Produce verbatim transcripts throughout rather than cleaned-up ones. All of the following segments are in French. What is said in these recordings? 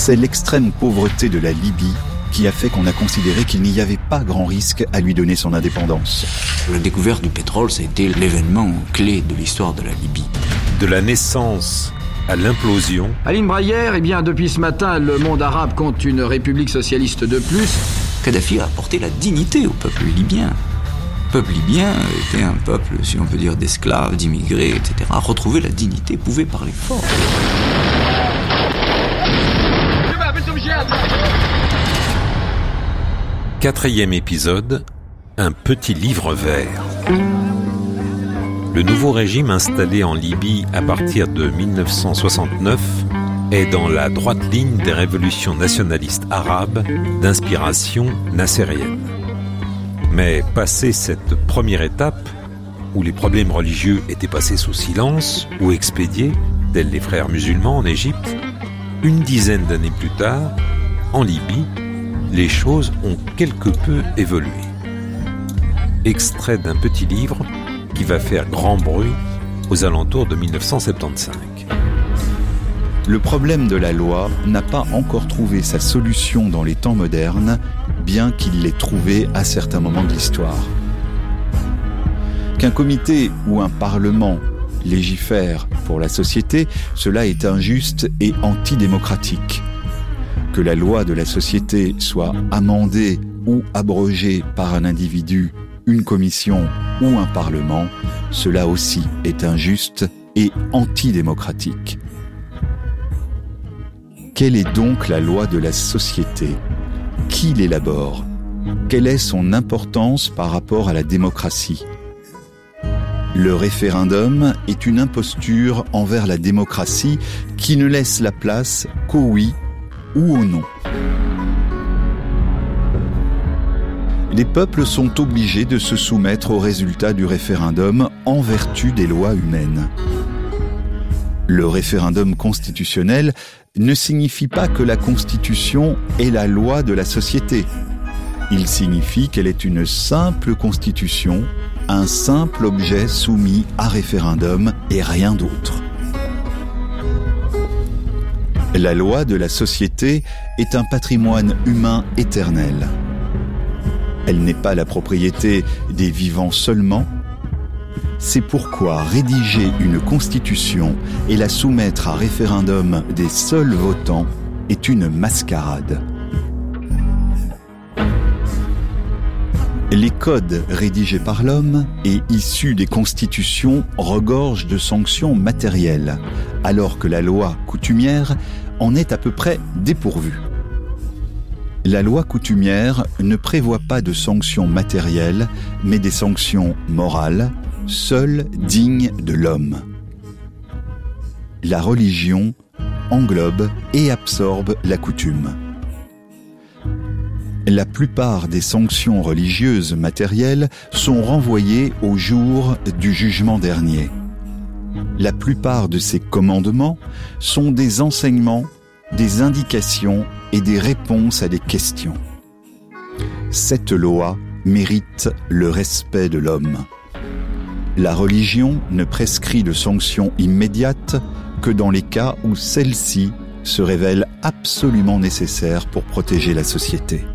C'est l'extrême pauvreté de la Libye qui a fait qu'on a considéré qu'il n'y avait pas grand risque à lui donner son indépendance. La découverte du pétrole, ça a été l'événement clé de l'histoire de la Libye. De la naissance à l'implosion. Aline Braillère, eh bien, depuis ce matin, le monde arabe compte une république socialiste de plus. Kadhafi a apporté la dignité au peuple libyen. Le peuple libyen était un peuple, si on peut dire, d'esclaves, d'immigrés, et cetera. Retrouver la dignité, pouvait parler fort. Quatrième épisode, un petit livre vert. Le nouveau régime installé en Libye à partir de dix-neuf cent soixante-neuf est dans la droite ligne des révolutions nationalistes arabes d'inspiration nassérienne. Mais passé cette première étape, où les problèmes religieux étaient passés sous silence ou expédiés, tels les frères musulmans en Égypte, une dizaine d'années plus tard, en Libye, les choses ont quelque peu évolué. Extrait d'un petit livre qui va faire grand bruit aux alentours de dix-neuf cent soixante-quinze. Le problème de la loi n'a pas encore trouvé sa solution dans les temps modernes, bien qu'il l'ait trouvé à certains moments de l'histoire. Qu'un comité ou un parlement légifère pour la société, cela est injuste et antidémocratique. Que la loi de la société soit amendée ou abrogée par un individu, une commission ou un parlement, cela aussi est injuste et antidémocratique. Quelle est donc la loi de la société ? Qui l'élabore ? Quelle est son importance par rapport à la démocratie ? Le référendum est une imposture envers la démocratie qui ne laisse la place qu'au oui ou au non. Les peuples sont obligés de se soumettre aux résultats du référendum en vertu des lois humaines. Le référendum constitutionnel ne signifie pas que la Constitution est la loi de la société. Il signifie qu'elle est une simple constitution, un simple objet soumis à référendum et rien d'autre. La loi de la société est un patrimoine humain éternel. Elle n'est pas la propriété des vivants seulement. C'est pourquoi rédiger une constitution et la soumettre à référendum des seuls votants est une mascarade. Les codes rédigés par l'homme et issus des constitutions regorgent de sanctions matérielles, alors que la loi coutumière en est à peu près dépourvue. La loi coutumière ne prévoit pas de sanctions matérielles, mais des sanctions morales, seules dignes de l'homme. La religion englobe et absorbe la coutume. La plupart des sanctions religieuses matérielles sont renvoyées au jour du jugement dernier. La plupart de ces commandements sont des enseignements, des indications et des réponses à des questions. Cette loi mérite le respect de l'homme. La religion ne prescrit de sanctions immédiates que dans les cas où celle-ci se révèle absolument nécessaire pour protéger la société.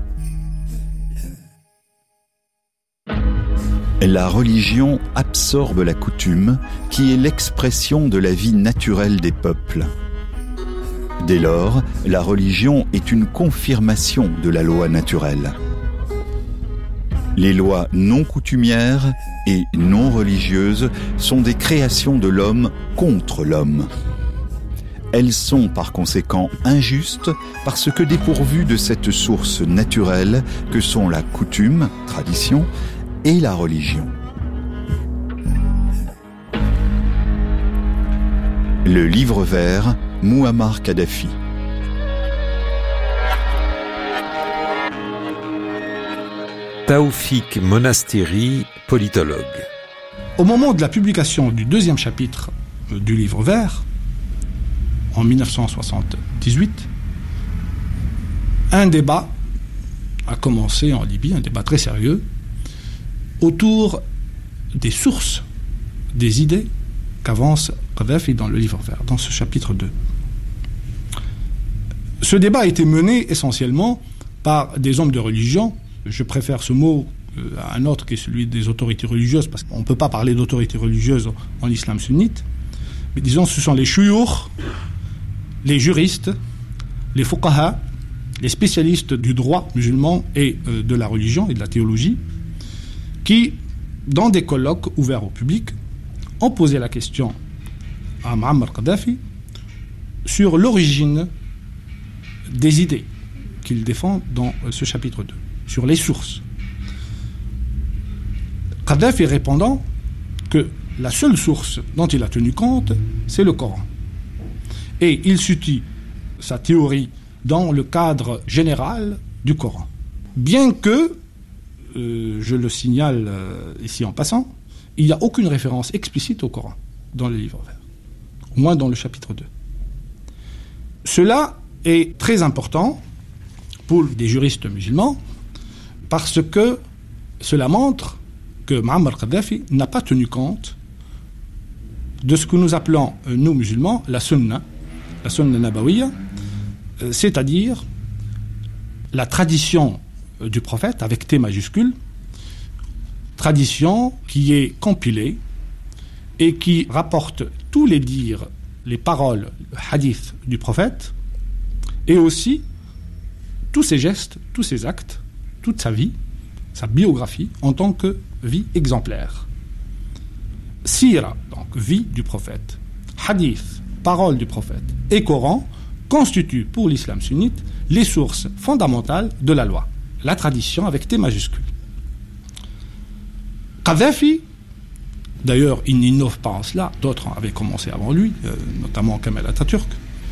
La religion absorbe la coutume, qui est l'expression de la vie naturelle des peuples. Dès lors, la religion est une confirmation de la loi naturelle. Les lois non coutumières et non religieuses sont des créations de l'homme contre l'homme. Elles sont par conséquent injustes parce que dépourvues de cette source naturelle que sont la coutume, tradition, et la religion. Le livre vert, Mouammar Kadhafi. Taoufik Monasteri, politologue. Au moment de la publication du deuxième chapitre du livre vert, en dix-neuf cent soixante-dix-huit, un débat a commencé en Libye, un débat très sérieux, autour des sources, des idées qu'avance Kadhafi dans le livre vert, dans ce chapitre deux. Ce débat a été mené essentiellement par des hommes de religion. Je préfère ce mot à un autre qui est celui des autorités religieuses, parce qu'on ne peut pas parler d'autorités religieuses en islam sunnite. Mais disons, ce sont les shuyukh, les juristes, les fuqaha, les spécialistes du droit musulman et euh, de la religion et de la théologie, qui, dans des colloques ouverts au public, ont posé la question à Muammar Kadhafi sur l'origine des idées qu'il défend dans ce chapitre deux, sur les sources. Kadhafi répondant que la seule source dont il a tenu compte, c'est le Coran. Et il situe sa théorie dans le cadre général du Coran. Bien que, euh, je le signale euh, ici en passant, il n'y a aucune référence explicite au Coran dans le livre vert, au moins dans le chapitre deux. Cela est très important pour des juristes musulmans parce que cela montre que Muammar Kadhafi n'a pas tenu compte de ce que nous appelons, euh, nous musulmans, la sunna, la sunna nabawiyya, euh, c'est-à-dire la tradition euh, du prophète avec T majuscule, tradition qui est compilée et qui rapporte tous les dires, les paroles, le hadith du prophète, et aussi tous ses gestes, tous ses actes, toute sa vie, sa biographie en tant que vie exemplaire. Sira, donc vie du prophète, hadith, parole du prophète, et Coran constituent pour l'islam sunnite les sources fondamentales de la loi, la tradition avec T majuscule. Kadhafi, d'ailleurs, il n'innove pas en cela, d'autres avaient commencé avant lui, euh, notamment Kemal Atatürk,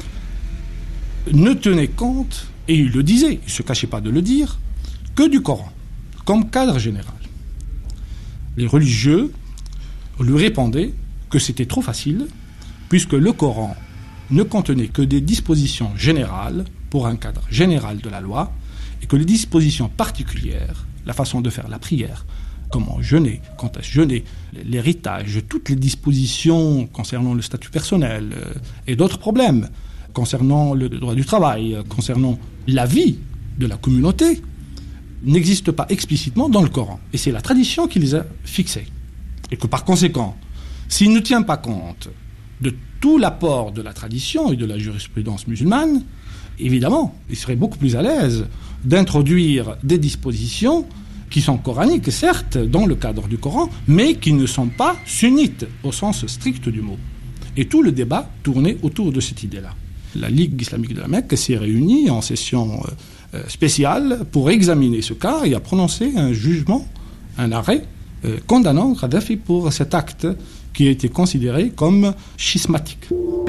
ne tenait compte, et il le disait, il ne se cachait pas de le dire, que du Coran, comme cadre général. Les religieux lui répondaient que c'était trop facile, puisque le Coran ne contenait que des dispositions générales pour un cadre général de la loi, et que les dispositions particulières, la façon de faire la prière, comment jeûner, quand est-ce jeûner, l'héritage, toutes les dispositions concernant le statut personnel euh, et d'autres problèmes, concernant le droit du travail, euh, concernant la vie de la communauté, n'existent pas explicitement dans le Coran. Et c'est la tradition qui les a fixés. Et que par conséquent, s'il ne tient pas compte de tout l'apport de la tradition et de la jurisprudence musulmane, évidemment, il serait beaucoup plus à l'aise d'introduire des dispositions qui sont coraniques, certes, dans le cadre du Coran, mais qui ne sont pas sunnites, au sens strict du mot. Et tout le débat tournait autour de cette idée-là. La Ligue islamique de la Mecque s'est réunie en session euh, spéciale pour examiner ce cas et a prononcé un jugement, un arrêt, euh, condamnant Kadhafi pour cet acte qui a été considéré comme schismatique.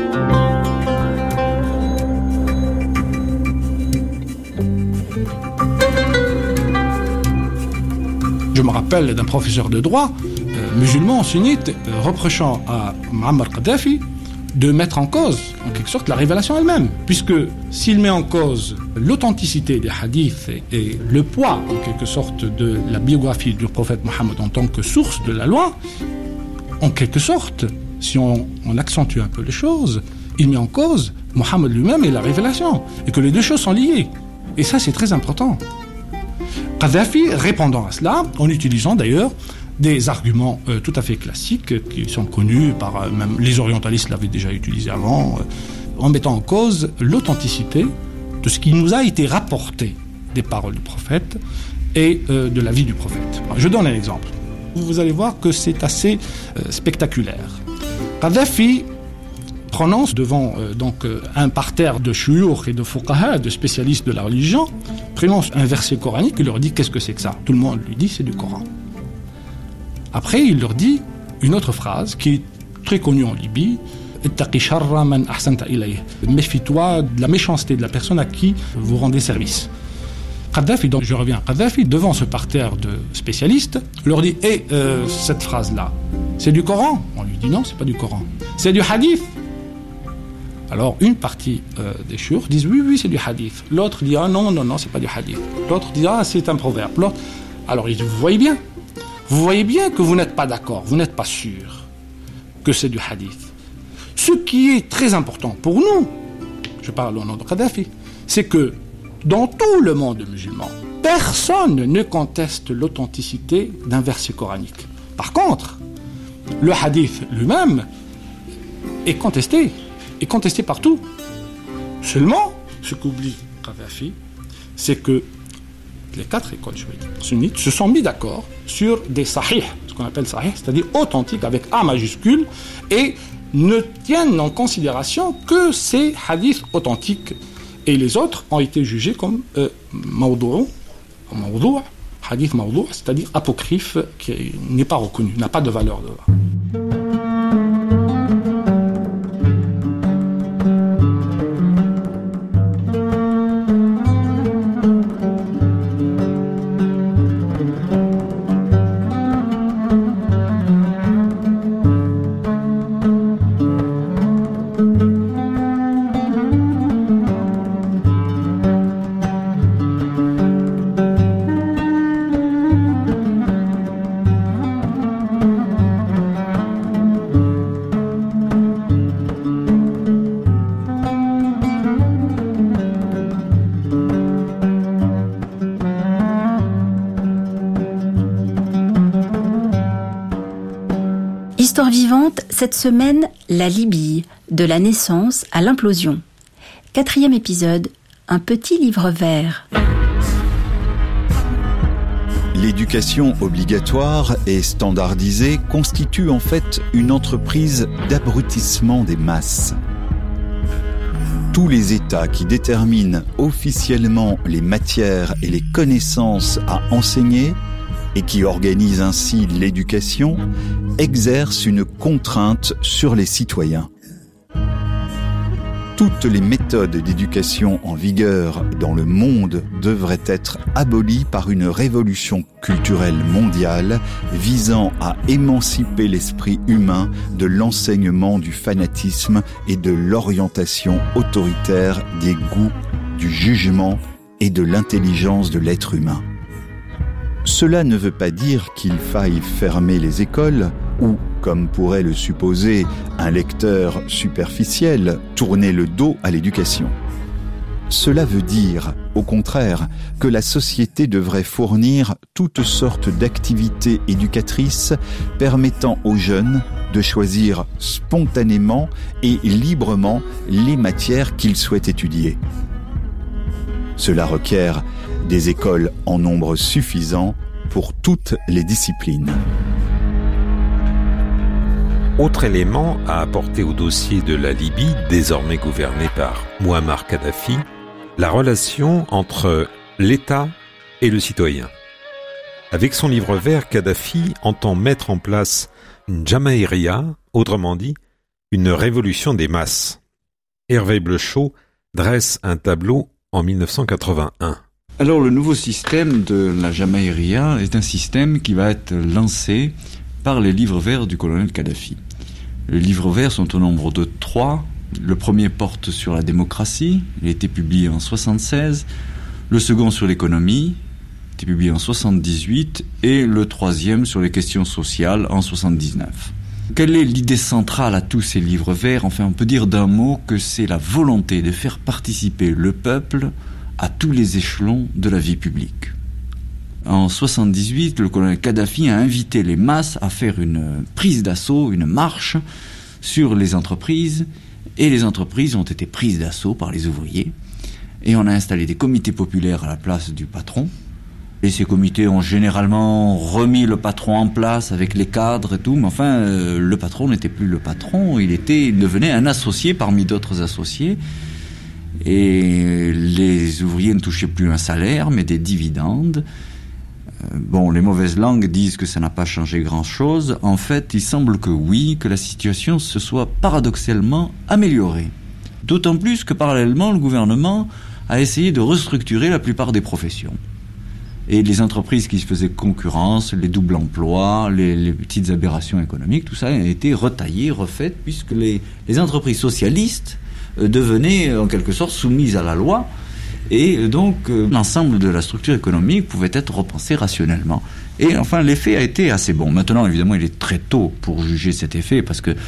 Je me rappelle d'un professeur de droit euh, musulman sunnite euh, reprochant à Muammar Kadhafi de mettre en cause, en quelque sorte, la révélation elle-même, puisque s'il met en cause l'authenticité des hadiths et, et le poids, en quelque sorte, de la biographie du prophète Mohammed en tant que source de la loi, en quelque sorte, si on, on accentue un peu les choses, il met en cause Mohammed lui-même et la révélation, et que les deux choses sont liées. Et ça, c'est très important. Kadhafi répondant à cela, en utilisant d'ailleurs des arguments euh, tout à fait classiques euh, qui sont connus par euh, même les orientalistes l'avaient déjà utilisé avant, euh, en mettant en cause l'authenticité de ce qui nous a été rapporté des paroles du prophète et euh, de la vie du prophète. Je donne un exemple. Vous allez voir que c'est assez euh, spectaculaire. Kadhafi prononce devant euh, donc euh, un parterre de shuyukh et de fuqaha, de spécialistes de la religion, prononce un verset coranique et leur dit qu'est-ce que c'est que ça. Tout le monde lui dit c'est du Coran. Après, il leur dit une autre phrase qui est très connue en Libye. Ittaqi sharra man ahsanta ilayh. Méfie-toi de la méchanceté de la personne à qui vous rendez service. Kadhafi, donc je reviens, Kadhafi, devant ce parterre de spécialistes, leur dit eh, euh, cette phrase-là, c'est du Coran? On lui dit non, c'est pas du Coran. C'est du hadith. Alors, une partie euh, des shuyukh disent oui, oui, c'est du hadith. L'autre dit ah non, non, non, c'est pas du hadith. L'autre dit ah, c'est un proverbe. L'autre... Alors, il dit vous voyez bien, vous voyez bien que vous n'êtes pas d'accord, vous n'êtes pas sûr que c'est du hadith. Ce qui est très important pour nous, je je parle au nom de Kadhafi, c'est que dans tout le monde musulman, personne ne conteste l'authenticité d'un verset coranique. Par contre, le hadith lui-même est contesté, est contesté partout. Seulement, ce qu'oublie Kadhafi, c'est que les quatre écoles sunnites se sont mis d'accord sur des sahih, ce qu'on appelle sahih, c'est-à-dire authentiques avec A majuscule, et ne tiennent en considération que ces hadiths authentiques. Et les autres ont été jugés comme euh, mawdou', mawdou', hadith mawdou', c'est-à-dire apocryphe, qui n'est pas reconnu, n'a pas de valeur de là. Histoire vivante, cette semaine, la Libye, de la naissance à l'implosion. Quatrième épisode, un petit livre vert. L'éducation obligatoire et standardisée constitue en fait une entreprise d'abrutissement des masses. Tous les États qui déterminent officiellement les matières et les connaissances à enseigner et qui organisent ainsi l'éducation exercent une contrainte sur les citoyens. Toutes les méthodes d'éducation en vigueur dans le monde devraient être abolies par une révolution culturelle mondiale visant à émanciper l'esprit humain de l'enseignement du fanatisme et de l'orientation autoritaire des goûts, du jugement et de l'intelligence de l'être humain. Cela ne veut pas dire qu'il faille fermer les écoles ou, comme pourrait le supposer un lecteur superficiel, tourner le dos à l'éducation. Cela veut dire, au contraire, que la société devrait fournir toutes sortes d'activités éducatrices permettant aux jeunes de choisir spontanément et librement les matières qu'ils souhaitent étudier. Cela requiert des écoles en nombre suffisant pour toutes les disciplines. Autre élément à apporter au dossier de la Libye, désormais gouvernée par Mouammar Kadhafi, la relation entre l'État et le citoyen. Avec son livre vert, Kadhafi entend mettre en place une Jamaïria, autrement dit, une révolution des masses. Hervé Blechot dresse un tableau en dix-neuf cent quatre-vingt-un. Alors le nouveau système de la Jamaïria est un système qui va être lancé par les livres verts du colonel Kadhafi. Les livres verts sont au nombre de trois. Le premier porte sur la démocratie, il a été publié en soixante-seize. Le second sur l'économie, il a été publié en soixante-dix-huit. Et le troisième sur les questions sociales en soixante-dix-neuf. Quelle est l'idée centrale à tous ces livres verts ? Enfin, on peut dire d'un mot que c'est la volonté de faire participer le peuple à tous les échelons de la vie publique. En soixante-dix-huit, le colonel Kadhafi a invité les masses à faire une prise d'assaut, une marche sur les entreprises, et les entreprises ont été prises d'assaut par les ouvriers, et on a installé des comités populaires à la place du patron, et ces comités ont généralement remis le patron en place avec les cadres et tout, mais enfin, euh, le patron n'était plus le patron, il était, il devenait un associé parmi d'autres associés, et les ouvriers ne touchaient plus un salaire, mais des dividendes. Bon, les mauvaises langues disent que ça n'a pas changé grand-chose. En fait, il semble que oui, que la situation se soit paradoxalement améliorée. D'autant plus que parallèlement, le gouvernement a essayé de restructurer la plupart des professions. Et les entreprises qui se faisaient concurrence, les doubles emplois, les, les petites aberrations économiques, tout ça a été retaillé, refait, puisque les, les entreprises socialistes euh, devenaient en quelque sorte soumises à la loi. Et donc, euh, l'ensemble de la structure économique pouvait être repensé rationnellement. Et enfin, l'effet a été assez bon. Maintenant, évidemment, il est très tôt pour juger cet effet, parce que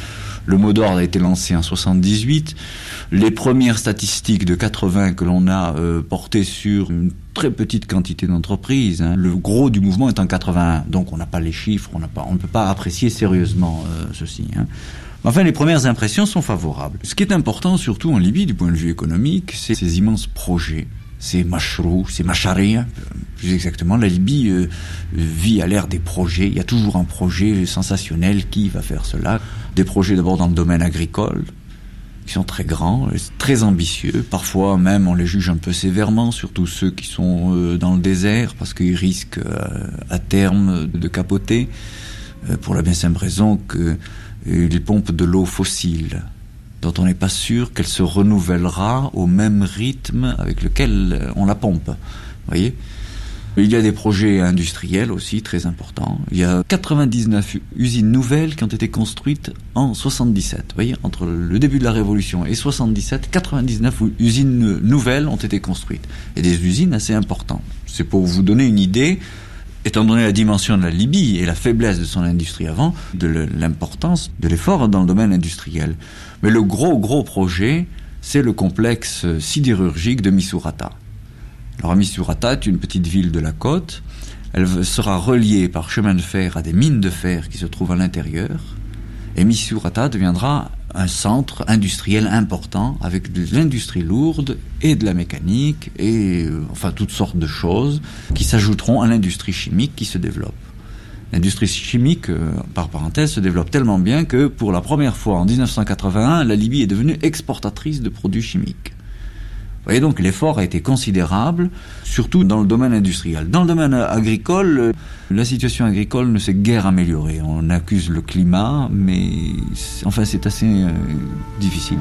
Le mot d'ordre a été lancé en soixante-dix-huit. Les premières statistiques de quatre-vingts que l'on a euh, portées sur une très petite quantité d'entreprises, hein. Le gros du mouvement est en quatre-vingt-un, donc on n'a pas les chiffres, on n'a pas, on ne peut pas apprécier sérieusement euh, ceci, hein. Enfin, les premières impressions sont favorables. Ce qui est important, surtout en Libye, du point de vue économique, c'est ces immenses projets. C'est mashrou, c'est machari, hein. Plus exactement. La Libye euh, vit à l'ère des projets. Il y a toujours un projet sensationnel qui va faire cela. Des projets d'abord dans le domaine agricole, qui sont très grands, très ambitieux. Parfois même, on les juge un peu sévèrement, surtout ceux qui sont euh, dans le désert, parce qu'ils risquent euh, à terme de capoter, euh, pour la bien simple raison que ils pompent de l'eau fossile, dont on n'est pas sûr qu'elle se renouvellera au même rythme avec lequel on la pompe. Vous voyez ? Il y a des projets industriels aussi très importants. Il y a quatre-vingt-dix-neuf usines nouvelles qui ont été construites en soixante-dix-sept. Vous voyez, entre le début de la Révolution et soixante-dix-sept, quatre-vingt-dix-neuf usines nouvelles ont été construites. Et des usines assez importantes. C'est pour vous donner une idée, étant donné la dimension de la Libye et la faiblesse de son industrie avant, de l'importance de l'effort dans le domaine industriel. Mais le gros, gros projet, c'est le complexe sidérurgique de Misurata. Alors Misurata est une petite ville de la côte. Elle sera reliée par chemin de fer à des mines de fer qui se trouvent à l'intérieur. Et Misurata deviendra un centre industriel important avec de l'industrie lourde et de la mécanique et euh, enfin toutes sortes de choses qui s'ajouteront à l'industrie chimique qui se développe. L'industrie chimique, euh, par parenthèse, se développe tellement bien que pour la première fois en dix-neuf cent quatre-vingt-un, la Libye est devenue exportatrice de produits chimiques. Vous voyez donc, l'effort a été considérable, surtout dans le domaine industriel. Dans le domaine agricole, la situation agricole ne s'est guère améliorée. On accuse le climat, mais c'est, enfin c'est assez euh, difficile.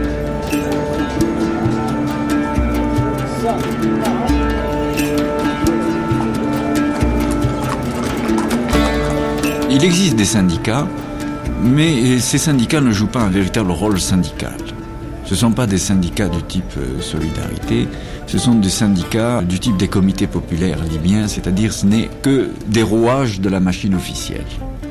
Il existe des syndicats, mais ces syndicats ne jouent pas un véritable rôle syndical. Ce ne sont pas des syndicats du type euh, Solidarité, ce sont des syndicats du type des comités populaires libyens, c'est-à-dire ce n'est que des rouages de la machine officielle.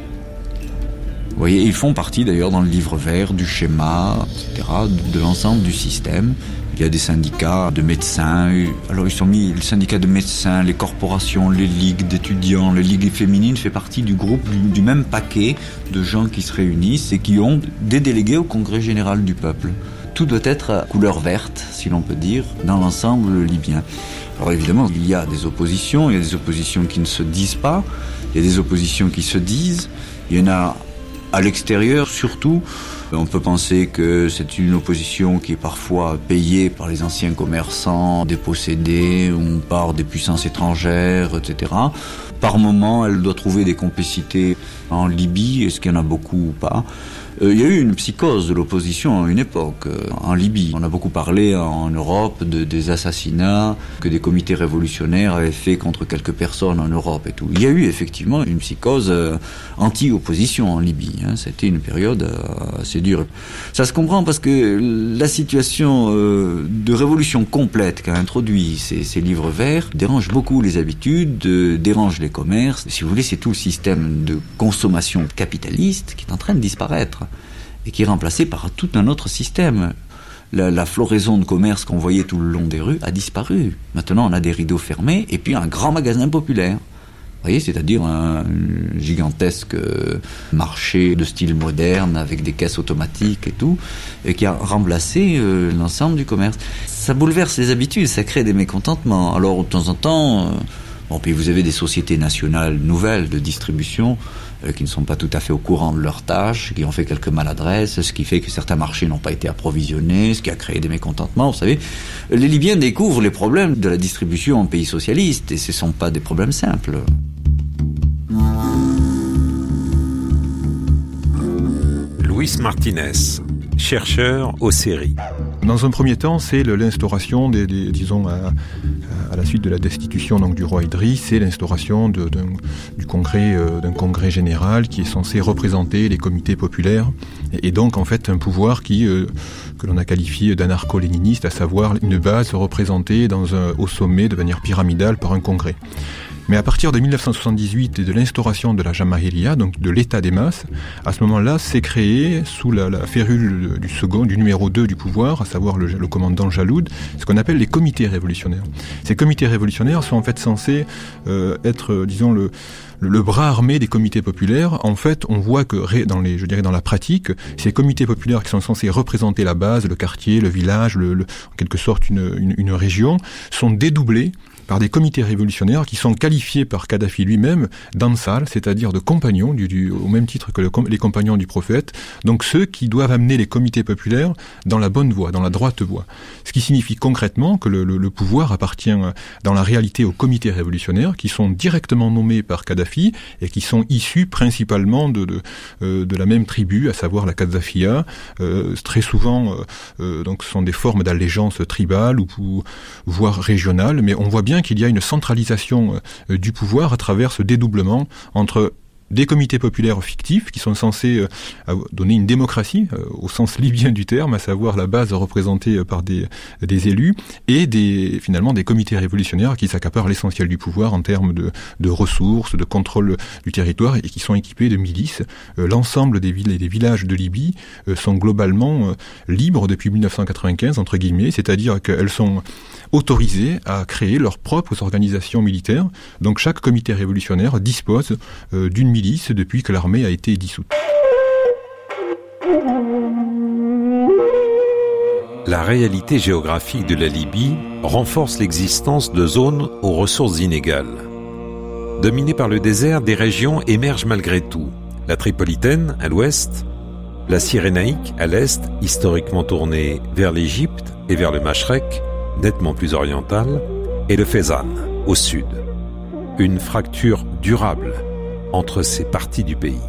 Vous voyez, ils font partie d'ailleurs dans le livre vert du schéma, et cetera, de, de l'ensemble du système. Il y a des syndicats de médecins, alors ils sont mis, le syndicat de médecins, les corporations, les ligues d'étudiants, les ligues féminines fait partie du groupe, du, du même paquet de gens qui se réunissent et qui ont des délégués au Congrès général du peuple. Tout doit être à couleur verte, si l'on peut dire, dans l'ensemble libyen. Alors évidemment, il y a des oppositions, il y a des oppositions qui ne se disent pas, il y a des oppositions qui se disent, il y en a à l'extérieur surtout. On peut penser que c'est une opposition qui est parfois payée par les anciens commerçants, dépossédés ou par des puissances étrangères, et cetera. Par moment, elle doit trouver des complicités en Libye, est-ce qu'il y en a beaucoup ou pas ? Euh, il y a eu une psychose de l'opposition à une époque, euh, en Libye. On a beaucoup parlé en Europe de, des assassinats que des comités révolutionnaires avaient fait contre quelques personnes en Europe et tout. Il y a eu effectivement une psychose euh, anti-opposition en Libye. Hein. C'était une période euh, assez dure. Ça se comprend parce que la situation euh, de révolution complète qu'a introduit ces, ces livres verts dérange beaucoup les habitudes, euh, dérange les commerces. Si vous voulez, c'est tout le système de consommation capitaliste qui est en train de disparaître et qui est remplacé par tout un autre système. La, la floraison de commerce qu'on voyait tout le long des rues a disparu. Maintenant, on a des rideaux fermés et puis un grand magasin populaire. Vous voyez, c'est-à-dire un gigantesque marché de style moderne avec des caisses automatiques et tout, et qui a remplacé euh, l'ensemble du commerce. Ça bouleverse les habitudes, ça crée des mécontentements. Alors, de temps en temps, euh, bon, puis vous avez des sociétés nationales nouvelles de distribution euh, qui ne sont pas tout à fait au courant de leurs tâches, qui ont fait quelques maladresses, ce qui fait que certains marchés n'ont pas été approvisionnés, ce qui a créé des mécontentements. Vous savez, les Libyens découvrent les problèmes de la distribution en pays socialiste, et ce ne sont pas des problèmes simples. Luis Martinez, chercheur au C E R I. Dans un premier temps, c'est l'instauration, des, des, disons, à, à la suite de la destitution donc, du roi Idriss, c'est l'instauration de, de, du congrès, euh, d'un congrès général qui est censé représenter les comités populaires et, et donc en fait un pouvoir qui, euh, que l'on a qualifié d'anarcho-léniniste, à savoir une base représentée dans un, au sommet de manière pyramidale par un congrès. Mais à partir de mille neuf cent soixante-dix-huit et de l'instauration de la Jamahiriya, donc de l'état des masses, à ce moment-là, s'est créé, sous la, la férule du second, du numéro deux du pouvoir, à savoir le, le commandant Jaloud, ce qu'on appelle les comités révolutionnaires. Ces comités révolutionnaires sont en fait censés euh, être, disons, le Le, le bras armé des comités populaires. En fait, on voit que dans les, je dirais dans la pratique, ces comités populaires qui sont censés représenter la base, le quartier, le village, le, le, en quelque sorte une, une, une région, sont dédoublés par des comités révolutionnaires qui sont qualifiés par Kadhafi lui-même d'Ansar, c'est-à-dire de compagnons, du, du, au même titre que le, les compagnons du prophète, donc ceux qui doivent amener les comités populaires dans la bonne voie, dans la droite voie. Ce qui signifie concrètement que le, le, le pouvoir appartient dans la réalité aux comités révolutionnaires qui sont directement nommés par Kadhafi et qui sont issus principalement de, de, euh, de la même tribu, à savoir la Kadhafiya. Euh, très souvent, euh, euh, donc ce sont des formes d'allégeance tribale ou, ou voire régionale, mais on voit bien qu'il y a une centralisation euh, du pouvoir à travers ce dédoublement entre des comités populaires fictifs qui sont censés euh, donner une démocratie euh, au sens libyen du terme, à savoir la base représentée par des, des élus, et des, finalement des comités révolutionnaires qui s'accaparent l'essentiel du pouvoir en termes de, de ressources, de contrôle du territoire, et qui sont équipés de milices. Euh, l'ensemble des villes et des villages de Libye euh, sont globalement euh, libres depuis mille neuf cent quatre-vingt-quinze, entre guillemets, c'est-à-dire qu'elles sont autorisées à créer leurs propres organisations militaires. Donc chaque comité révolutionnaire dispose euh, d'une milice depuis que l'armée a été dissoute. La réalité géographique de la Libye renforce l'existence de zones aux ressources inégales. Dominées par le désert, des régions émergent malgré tout. La Tripolitaine, à l'ouest, la Cyrénaïque, à l'est, historiquement tournée vers l'Égypte et vers le Machrek, nettement plus orientale, et le Fezzan, au sud. Une fracture durable entre ces parties du pays.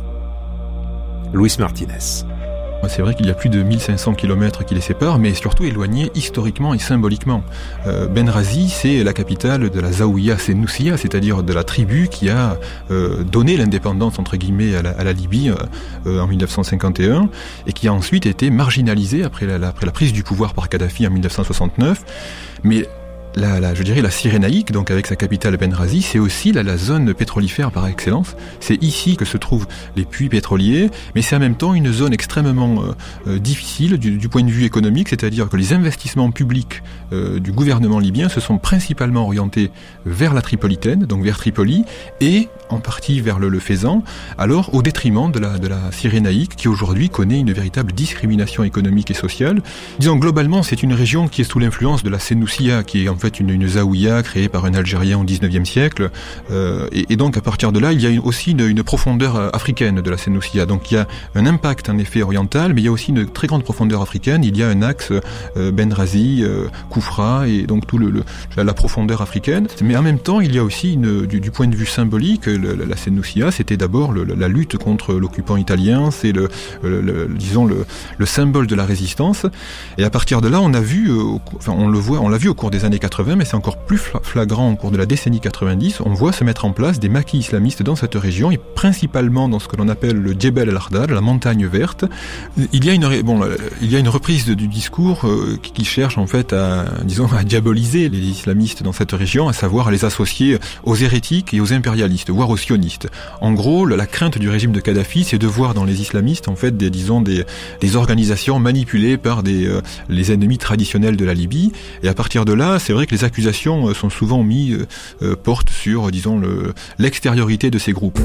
Luis Martinez. C'est vrai qu'il y a plus de mille cinq cents kilomètres qui les séparent, mais surtout éloignés historiquement et symboliquement. Euh, Benghazi, c'est la capitale de la Zaouïa Senoussia, c'est-à-dire de la tribu qui a euh, donné l'indépendance, entre guillemets, à la, à la Libye euh, en mille neuf cent cinquante et un, et qui a ensuite été marginalisée après la, la, après la prise du pouvoir par Kadhafi en mille neuf cent soixante-neuf. Mais La, la, je dirais la Cyrénaïque, donc avec sa capitale Benghazi, c'est aussi la, la zone pétrolifère par excellence. C'est ici que se trouvent les puits pétroliers, mais c'est en même temps une zone extrêmement euh, euh, difficile du, du point de vue économique, c'est-à-dire que les investissements publics euh, du gouvernement libyen se sont principalement orientés vers la Tripolitaine, donc vers Tripoli, et en partie vers le, le Fezzan, alors au détriment de la, de la Cyrénaïque, qui aujourd'hui connaît une véritable discrimination économique et sociale. Disons, globalement, c'est une région qui est sous l'influence de la Senoussia, qui est en fait une, une Zaouïa créée par un Algérien au dix-neuvième siècle, euh, et, et donc à partir de là, il y a une, aussi une, une profondeur africaine de la Senoussia. Donc il y a un impact en effet oriental, mais il y a aussi une très grande profondeur africaine. Il y a un axe euh, Benghazi, euh, Koufra, et donc tout le, le la profondeur africaine. Mais en même temps, il y a aussi une, du, du point de vue symbolique, le, la, la Senoussia, c'était d'abord le, la lutte contre l'occupant italien. C'est le, le, le disons le, le symbole de la résistance. Et à partir de là, on a vu, euh, enfin on le voit, on l'a vu au cours des années quatre-vingts, mais c'est encore plus flagrant au cours de la décennie quatre-vingt-dix. On voit se mettre en place des maquis islamistes dans cette région, et principalement dans ce que l'on appelle le Djebel el-Ardad, la montagne verte. Il y a une, bon, il y a une reprise du discours euh, qui cherche en fait à, disons, à diaboliser les islamistes dans cette région, à savoir à les associer aux hérétiques et aux impérialistes, voire aux sionistes. En gros, la crainte du régime de Kadhafi, c'est de voir dans les islamistes en fait des, disons, des, des organisations manipulées par des, euh, les ennemis traditionnels de la Libye. Et à partir de là, c'est vrai que les accusations sont souvent mises, euh, portent sur, disons, le, l'extériorité de ces groupes.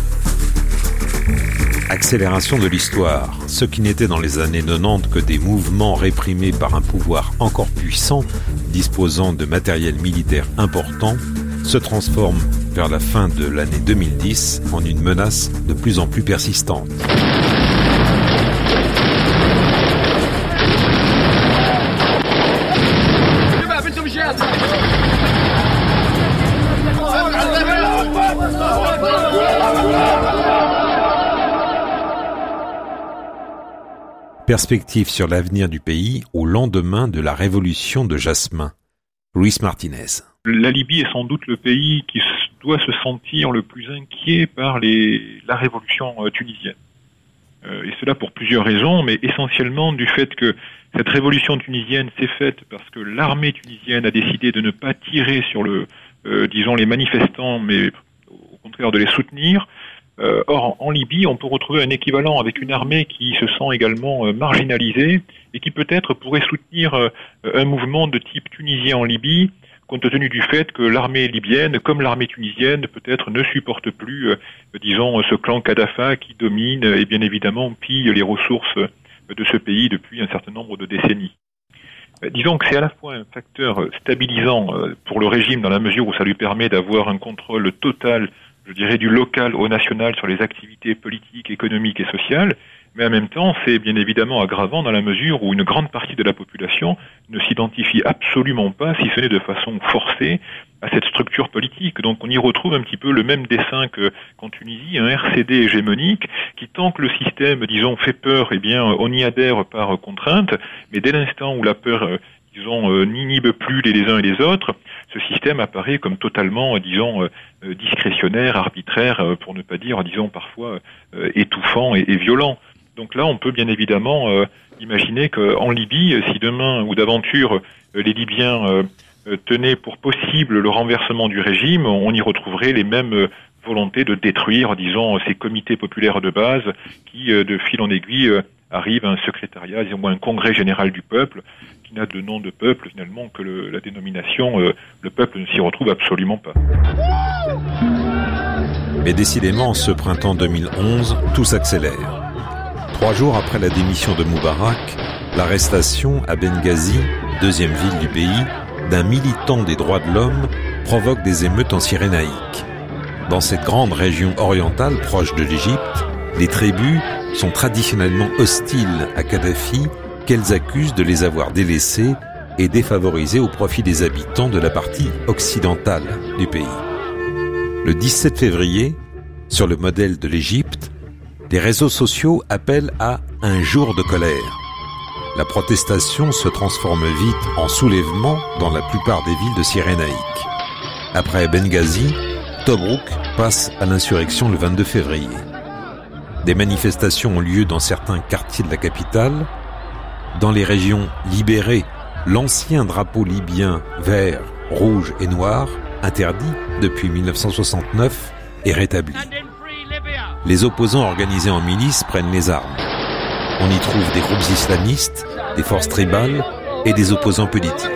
Accélération de l'histoire. Ce qui n'était dans les années quatre-vingt-dix que des mouvements réprimés par un pouvoir encore puissant, disposant de matériel militaire important, se transforme vers la fin de l'année deux mille dix en une menace de plus en plus persistante. Perspective sur l'avenir du pays au lendemain de la révolution de Jasmin. Luis Martinez. La Libye est sans doute le pays qui doit se sentir le plus inquiet par les, la révolution tunisienne. Euh, et cela pour plusieurs raisons, mais essentiellement du fait que cette révolution tunisienne s'est faite parce que l'armée tunisienne a décidé de ne pas tirer sur le, euh, disons, les manifestants, mais au contraire de les soutenir. Euh, or, en Libye, on peut retrouver un équivalent avec une armée qui se sent également euh, marginalisée et qui peut-être pourrait soutenir euh, un mouvement de type tunisien en Libye, compte tenu du fait que l'armée libyenne, comme l'armée tunisienne, peut-être ne supporte plus, euh, disons, ce clan Kadhafi qui domine et bien évidemment pille les ressources de ce pays depuis un certain nombre de décennies. Euh, disons que c'est à la fois un facteur stabilisant euh, pour le régime dans la mesure où ça lui permet d'avoir un contrôle total, je dirais, du local au national sur les activités politiques, économiques et sociales, mais en même temps, c'est bien évidemment aggravant dans la mesure où une grande partie de la population ne s'identifie absolument pas, si ce n'est de façon forcée, à cette structure politique. Donc on y retrouve un petit peu le même dessin que, qu'en Tunisie, un R C D hégémonique qui, tant que le système, disons, fait peur, eh bien, on y adhère par contrainte, mais dès l'instant où la peur, disons, euh, n'inhibe plus les, les uns et les autres, ce système apparaît comme totalement, euh, disons, euh, discrétionnaire, arbitraire, euh, pour ne pas dire, disons, parfois euh, étouffant et, et violent. Donc là, on peut bien évidemment euh, imaginer qu'en Libye, si demain ou d'aventure euh, les Libyens euh, tenaient pour possible le renversement du régime, on y retrouverait les mêmes euh, volontés de détruire, disons, ces comités populaires de base qui, euh, de fil en aiguille, euh, arrivent à un secrétariat, disons, un congrès général du peuple, qui n'a de nom de peuple finalement que le, la dénomination euh, le peuple ne s'y retrouve absolument pas. Mais décidément, ce printemps deux mille onze, tout s'accélère. Trois jours après la démission de Moubarak, l'arrestation à Benghazi, deuxième ville du pays, d'un militant des droits de l'homme provoque des émeutes en Cyrénaïque. Dans cette grande région orientale proche de l'Égypte, les tribus sont traditionnellement hostiles à Kadhafi, qu'elles accusent de les avoir délaissés et défavorisés au profit des habitants de la partie occidentale du pays. Le dix-sept février, sur le modèle de l'Égypte, les réseaux sociaux appellent à un jour de colère. La protestation se transforme vite en soulèvement dans la plupart des villes de Cyrénaïque. Après Benghazi, Tobrouk passe à l'insurrection le vingt-deux février. Des manifestations ont lieu dans certains quartiers de la capitale. Dans les régions libérées, l'ancien drapeau libyen vert, rouge et noir, interdit depuis mille neuf cent soixante-neuf, est rétabli. Les opposants organisés en milices prennent les armes. On y trouve des groupes islamistes, des forces tribales et des opposants politiques.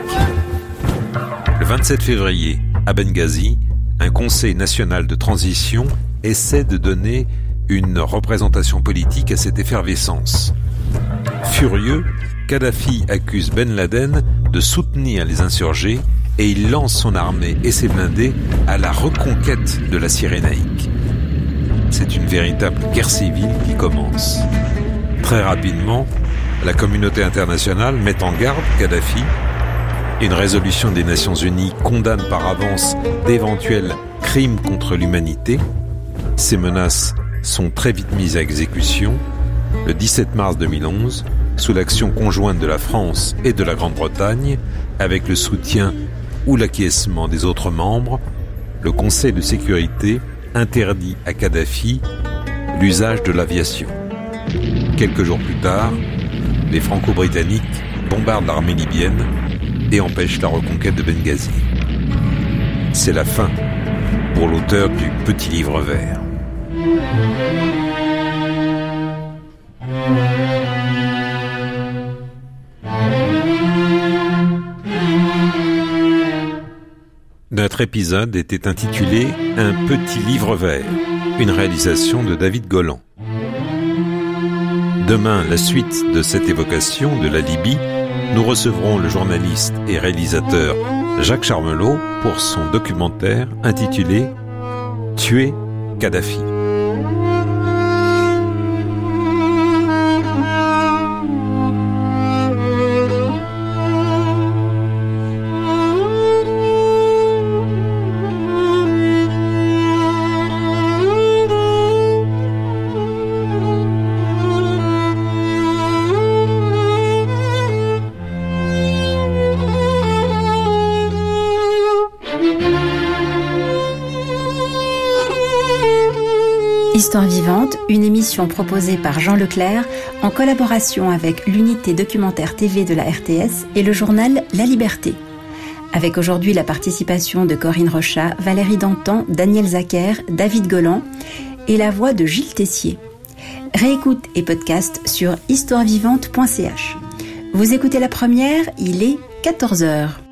Le vingt-sept février, à Benghazi, un conseil national de transition essaie de donner une représentation politique à cette effervescence. Furieux, Kadhafi accuse Ben Laden de soutenir les insurgés et il lance son armée et ses blindés à la reconquête de la Cyrénaïque. C'est une véritable guerre civile qui commence. Très rapidement, la communauté internationale met en garde Kadhafi. Une résolution des Nations Unies condamne par avance d'éventuels crimes contre l'humanité. Ces menaces sont très vite mises à exécution. Le dix-sept mars deux mille onze, sous l'action conjointe de la France et de la Grande-Bretagne, avec le soutien ou l'acquiescement des autres membres, le Conseil de sécurité interdit à Kadhafi l'usage de l'aviation. Quelques jours plus tard, les Franco-Britanniques bombardent l'armée libyenne et empêchent la reconquête de Benghazi. C'est la fin pour l'auteur du Petit Livre Vert. Notre épisode était intitulé « Un petit livre vert », une réalisation de David Golan. Demain, la suite de cette évocation de la Libye, nous recevrons le journaliste et réalisateur Jacques Charmelot pour son documentaire intitulé « Tuer Kadhafi ». Histoire vivante, une émission proposée par Jean Leclerc en collaboration avec l'unité documentaire T V de la R T S et le journal La Liberté. avec aujourd'hui la participation de Corinne Rochat, Valérie Dantan, Daniel Zacher, David Golan et la voix de Gilles Tessier. Réécoute et podcast sur histoire vivante point c h. Vous écoutez la première, il est quatorze heures.